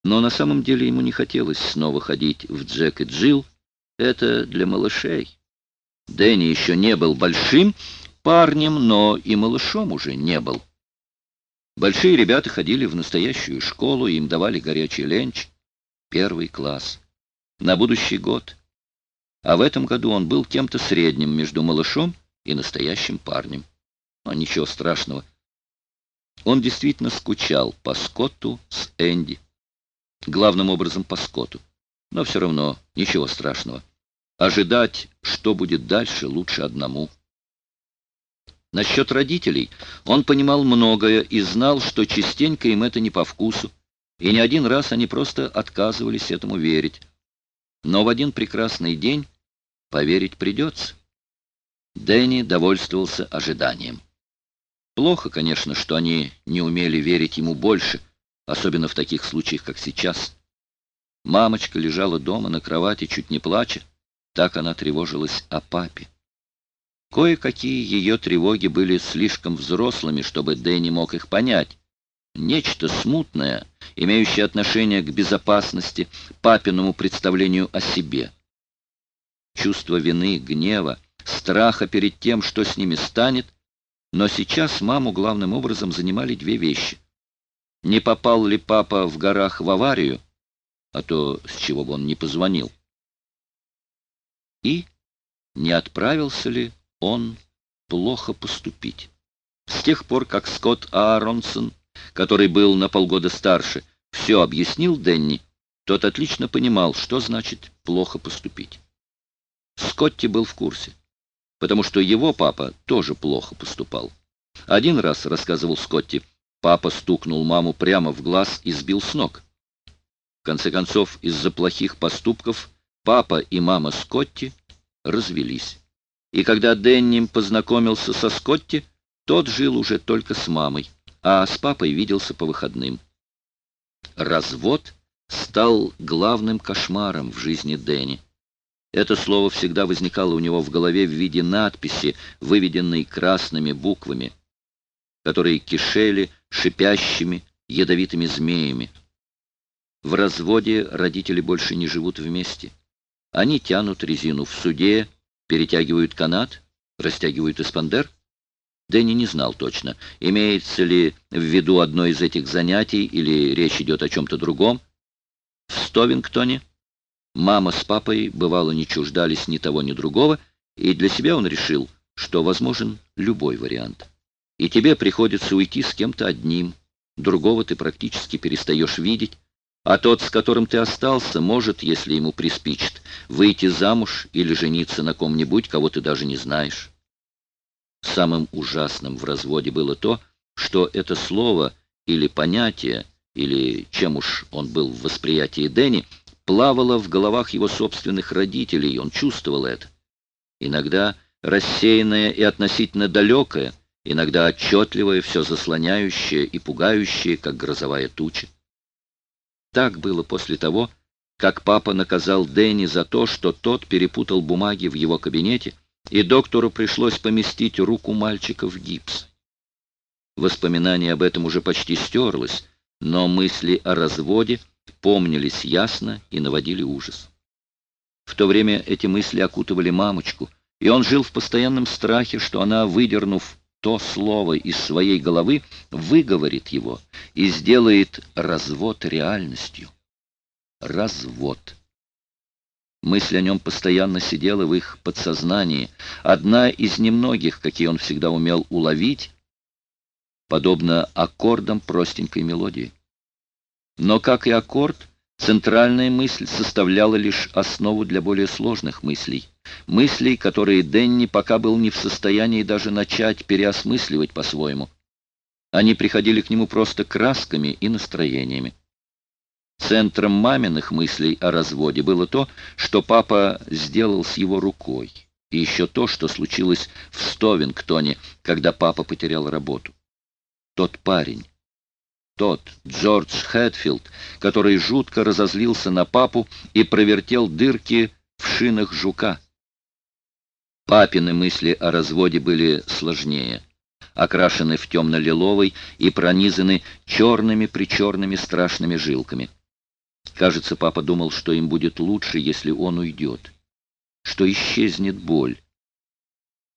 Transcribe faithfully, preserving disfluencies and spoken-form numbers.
Но на самом деле ему не хотелось снова ходить в Джек и Джилл. Это для малышей. Дэнни еще не был большим парнем, но и малышом уже не был. Большие ребята ходили в настоящую школу, им давали горячий ленч, первый класс, на будущий год. А в этом году он был кем-то средним между малышом и настоящим парнем. Но ничего страшного. Он действительно скучал по Скотту с Энди. Главным образом по Скотту. Но все равно ничего страшного. Ожидать, что будет дальше, лучше одному. Насчет родителей он понимал многое и знал, что частенько им это не по вкусу, и не один раз они просто отказывались этому верить. Но в один прекрасный день поверить придется. Дэнни довольствовался ожиданием. Плохо, конечно, что они не умели верить ему больше, особенно в таких случаях, как сейчас. Мамочка лежала дома на кровати, чуть не плача. Так она тревожилась о папе. Кое-какие ее тревоги были слишком взрослыми, чтобы Дэнни мог их понять. Нечто смутное, имеющее отношение к безопасности, папиному представлению о себе. Чувство вины, гнева, страха перед тем, что с ними станет, но сейчас маму главным образом занимали две вещи. Не попал ли папа в горах в аварию, а то с чего бы он не позвонил, и не отправился ли он плохо поступить. С тех пор, как Скотт Ааронсон, который был на полгода старше, все объяснил Дэнни, тот отлично понимал, что значит плохо поступить. Скотти был в курсе, потому что его папа тоже плохо поступал. Один раз, рассказывал Скотти, папа стукнул маму прямо в глаз и сбил с ног. В конце концов, из-за плохих поступков папа и мама Скотти развелись. И когда Дэнни познакомился со Скотти, тот жил уже только с мамой, а с папой виделся по выходным. Развод стал главным кошмаром в жизни Дэнни. Это слово всегда возникало у него в голове в виде надписи, выведенной красными буквами, которые кишели шипящими, ядовитыми змеями. В разводе родители больше не живут вместе. Они тянут резину в суде, перетягивают канат, растягивают эспандер. Дэнни не знал точно, имеется ли в виду одно из этих занятий или речь идет о чем-то другом. В Стовингтоне мама с папой, бывало, не чуждались ни того, ни другого, и для себя он решил, что возможен любой вариант. И тебе приходится уйти с кем-то одним, другого ты практически перестаешь видеть, а тот, с которым ты остался, может, если ему приспичит, выйти замуж или жениться на ком-нибудь, кого ты даже не знаешь. Самым ужасным в разводе было то, что это слово или понятие, или чем уж он был в восприятии Дэнни, плавало в головах его собственных родителей, он чувствовал это. Иногда рассеянное и относительно далекое, иногда отчетливое, все заслоняющее и пугающее, как грозовая туча. Так было после того, как папа наказал Дэнни за то, что тот перепутал бумаги в его кабинете, и доктору пришлось поместить руку мальчика в гипс. Воспоминание об этом уже почти стерлось, но мысли о разводе помнились ясно и наводили ужас. В то время эти мысли окутывали мамочку, и он жил в постоянном страхе, что она, выдернув то слово из своей головы, выговорит его и сделает развод реальностью. Развод. Мысль о нем постоянно сидела в их подсознании, одна из немногих, какие он всегда умел уловить, подобно аккордам простенькой мелодии. Но, как и аккорд, центральная мысль составляла лишь основу для более сложных мыслей, мыслей, которые Дэнни пока был не в состоянии даже начать переосмысливать по-своему. Они приходили к нему просто красками и настроениями. Центром маминых мыслей о разводе было то, что папа сделал с его рукой, и еще то, что случилось в Стовингтоне, когда папа потерял работу. Тот парень, тот Джордж Хэтфилд, который жутко разозлился на папу и провертел дырки в шинах жука. Папины мысли о разводе были сложнее, окрашены в темно-лиловый и пронизаны черными-причерными страшными жилками. Кажется, папа думал, что им будет лучше, если он уйдет, что исчезнет боль.